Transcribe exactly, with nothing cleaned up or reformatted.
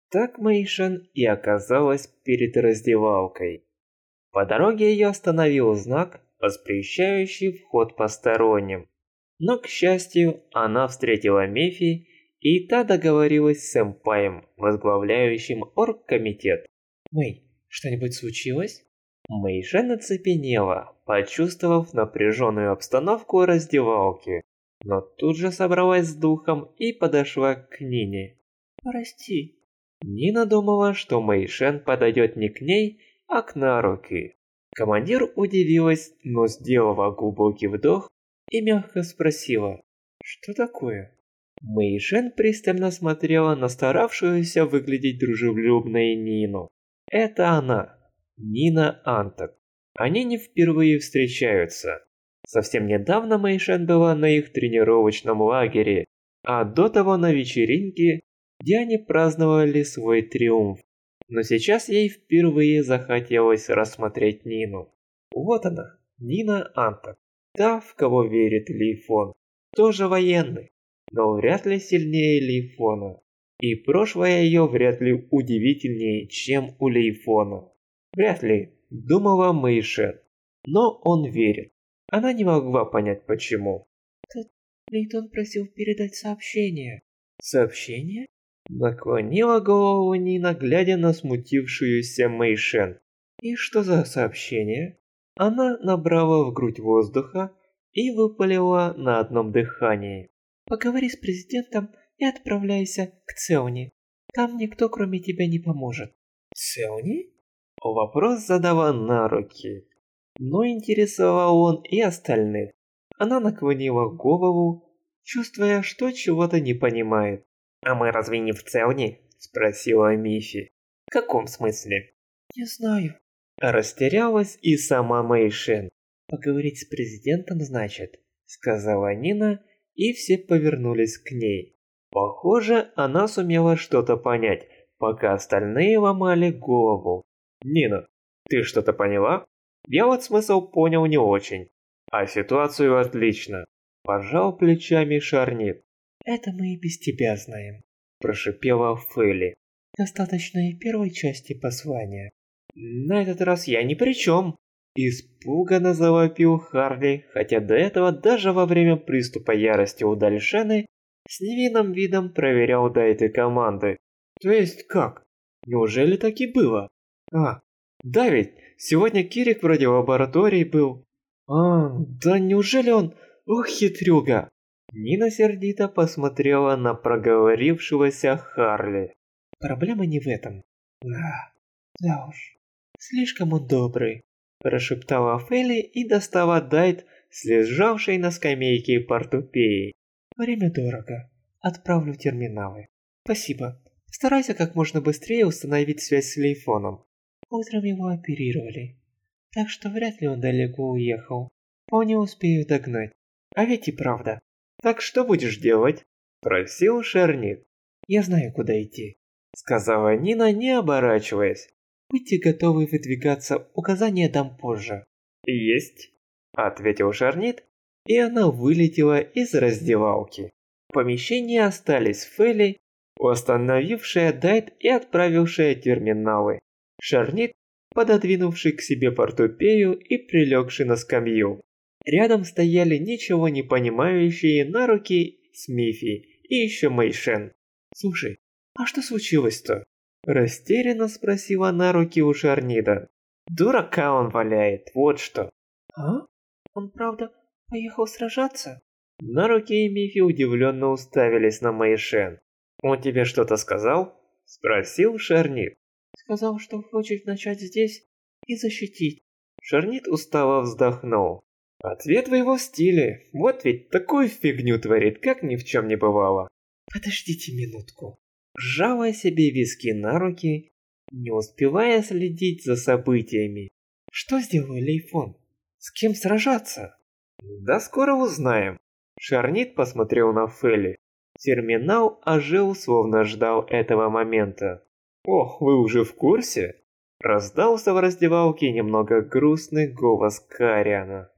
Так Мэйшен и оказалась перед раздевалкой. По дороге ее остановил знак, воспрещающий вход посторонним. Но, к счастью, она встретила Мефи, и та договорилась с сэмпаем, возглавляющим оргкомитет. «Мэй, что-нибудь случилось?» Мэйшен оцепенела, почувствовав напряженную обстановку раздевалки, но тут же собралась с духом и подошла к Нине. «Прости». Нина думала, что Мэйшен подойдет не к ней, а к Наруки. Командир удивилась, но сделала глубокий вдох и мягко спросила: «Что такое?» Мэйшен пристально смотрела на старавшуюся выглядеть дружелюбной Нину. Это она, Нина Антак. Они не впервые встречаются. Совсем недавно Мэйшен была на их тренировочном лагере, а до того на вечеринке, где они праздновали свой триумф. Но сейчас ей впервые захотелось рассмотреть Нину. Вот она, Нина Антак, та, в кого верит Лейфон. Тоже военный, но вряд ли сильнее Лейфона. И прошлое ее вряд ли удивительнее, чем у Лейфона. Вряд ли, думала Мэйшен. Но он верит. Она не могла понять почему. Тут Лейтон просил передать сообщение. Сообщение? Наклонила голову Нина, глядя на смутившуюся Мэйшен. И что за сообщение? Она набрала в грудь воздуха и выпалила на одном дыхании. Поговори с президентом и отправляйся к Цеони. Там никто кроме тебя не поможет. Цеони? Вопрос задала Наруки. Но интересовал он и остальных. Она наклонила голову, чувствуя, что чего-то не понимает. «А мы разве не в Цеони?» – спросила Мифи. «В каком смысле?» «Не знаю». Растерялась и сама Мэйшен. «Поговорить с президентом, значит?» – сказала Нина, и все повернулись к ней. Похоже, она сумела что-то понять, пока остальные ломали голову. «Нина, ты что-то поняла?» «Я вот смысл понял не очень, а ситуацию отлично», – пожал плечами Шарнит. «Это мы и без тебя знаем», – прошипела Фэлли. «Достаточно и первой части послания». «На этот раз я ни при чем», – испуганно завопил Харли, хотя до этого даже во время приступа ярости у Дальшены с невинным видом проверял дайты команды. «То есть как? Неужели так и было? А, да ведь сегодня Кирик вроде в лаборатории был. А, да неужели он... Ох, хитрюга!» Нина сердито посмотрела на проговорившегося Харли. «Проблема не в этом. Да, да уж, слишком он добрый», – прошептала Фелли и достала дайт с лежавшей на скамейке портупеей. «Время дорого. Отправлю в терминалы. Спасибо. Старайся как можно быстрее установить связь с Лейфоном. Утром его оперировали, так что вряд ли он далеко уехал. Вполне успею догнать. А ведь и правда. Так что будешь делать?» – спросил Шарнит. «Я знаю, куда идти», – сказала Нина, не оборачиваясь. «Будьте готовы выдвигаться, указания дам позже». «Есть», – ответил Шарнит, и она вылетела из раздевалки. В помещении остались Фэлли, восстановившая дайт и отправившая терминалы. Шарнит, пододвинувший к себе портупею и прилегший на скамью. Рядом стояли ничего не понимающие Наруки с Мифи и еще Мэйшен. «Слушай, а что случилось-то?» – растерянно спросила Наруки у Шарнида. «Дурака он валяет, вот что». «А? Он правда поехал сражаться?» Наруки и Мифи удивленно уставились на Мэйшен. «Он тебе что-то сказал?» – спросил Шарнид. «Сказал, что хочет начать здесь и защитить». Шарнид устало вздохнул. «Ответ в его стиле. Вот ведь такую фигню творит, как ни в чем не бывало». «Подождите минутку». Сжала себе виски на руки, не успевая следить за событиями. «Что сделал Лейфон? С кем сражаться?» «Да скоро узнаем». Шарнит посмотрел на Фэлли. Терминал ожил, словно ждал этого момента. «Ох, вы уже в курсе?» Раздался в раздевалке немного грустный голос Кариана.